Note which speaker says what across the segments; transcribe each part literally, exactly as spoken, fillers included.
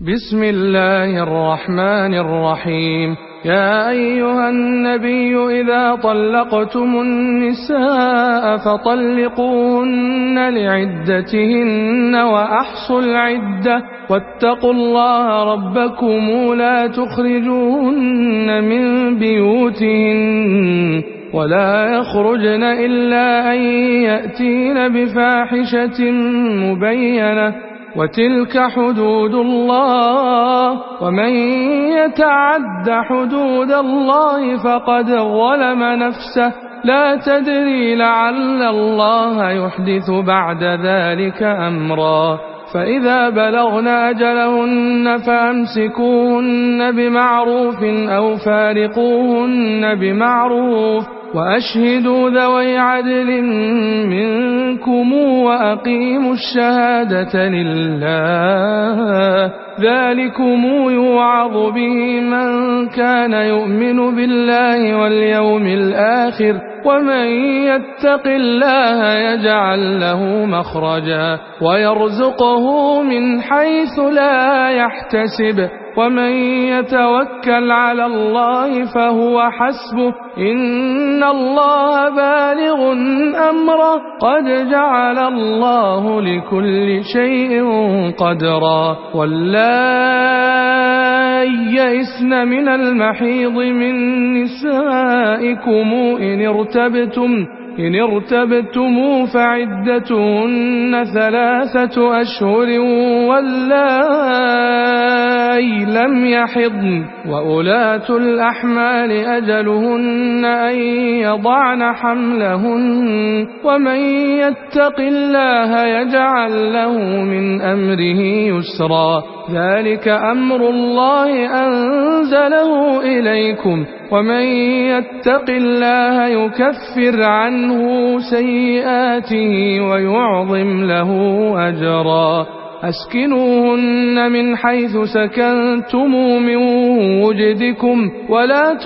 Speaker 1: بسم الله الرحمن الرحيم. يا أيها النبي إذا طلقتم النساء فطلقوهن لعدتهن وأحصوا العدة واتقوا الله ربكم لا تخرجوهن من بيوتهن ولا يخرجن إلا أن يأتين بفاحشة مبينة وتلك حدود الله ومن يتعد حدود الله فقد ظلم نفسه لا تدري لعل الله يحدث بعد ذلك أمرا. فإذا بلغن أجلهن فأمسكوهن بمعروف أو فارقوهن بمعروف وأشهدوا ذوي عدل منكم وأقيموا الشهادة لله ذلكم يوعظ به من كان يؤمن بالله واليوم الآخر ومن يتق الله يجعل له مخرجا ويرزقه من حيث لا يحتسب ومن يتوكل على الله فهو حسبه إن الله بالغ أمره قد جعل الله لكل شيء قدرا. واللائي يئسن من المحيض من نسائكم إن ارتبتم إن ارتبتم فعدتهن ثلاثة أشهر واللائي لم يحضن وأولاة الأحمال أجلهن أن يضعن حملهن ومن يتق الله يجعل له من أمره يسرا. ذلك أمر الله أنزله إليكم ومن يتق الله يكفر عنه سيئاته ويعظم له أجرا. أسكنوهن من حيث سكنتم من وجدكم ولا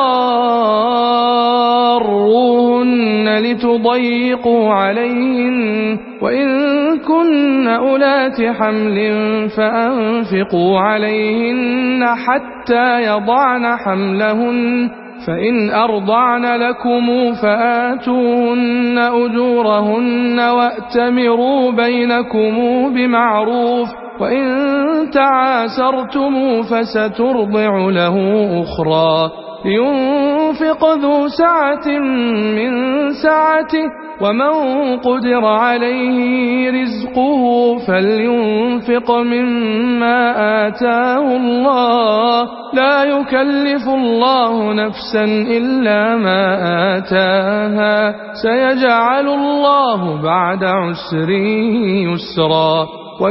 Speaker 1: تضاروهن لتضيقوا عليهن وإن كن أولات حمل فأنفقوا عليهن حتى يضعن حملهن فإن أرضعن لكم فآتوهن أجورهن وأتمروا بينكم بمعروف وإن تعاسرتم فسترضع له أخرى. لينفق ذو سعة من سعته ومن قدر عليه رزقه فلينفق مما آتاه الله لا يكلف الله نفسا إلا ما آتاها سيجعل الله بعد عسر يسرا.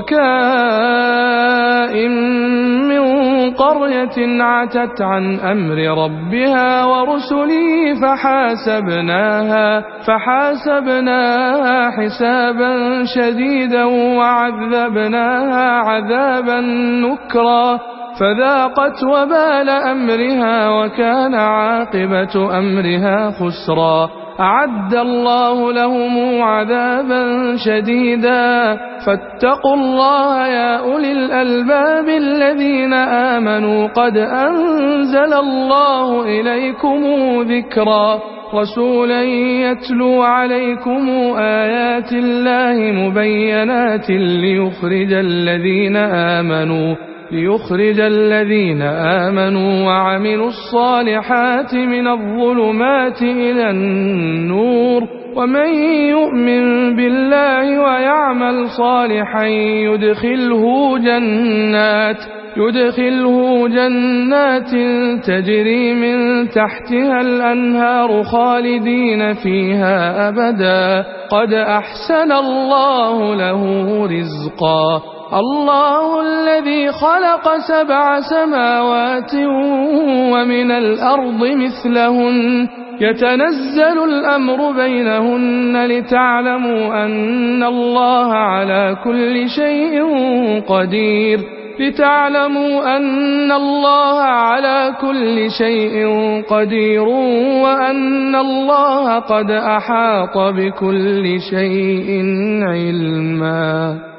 Speaker 1: وكائن من قرية عتت عن أمر ربها ورسله فحاسبناها فحاسبناها حسابا شديدا وعذبناها عذابا نكرا فذاقت وبال أمرها وكان عاقبة أمرها خسرا. أعد الله لهم عذابا شديدا فاتقوا الله يا أولي الألباب الذين آمنوا قد أنزل الله إليكم ذكرا. رسولا يتلو عليكم آيات الله مبينات ليخرج الذين آمنوا ليخرج الذين آمنوا وعملوا الصالحات من الظلمات إلى النور ومن يؤمن بالله ويعمل صالحا يدخله جنات يدخله جنات تجري من تحتها الأنهار خالدين فيها أبدا قد أحسن الله له رزقا. الله الذي خلق سبع سماوات ومن الأرض مثلهن يتنزل الأمر بينهن لتعلموا أن الله على كل شيء قدير لتعلموا أن الله على كل شيء قدير وأن الله قد أحاط بكل شيء علما.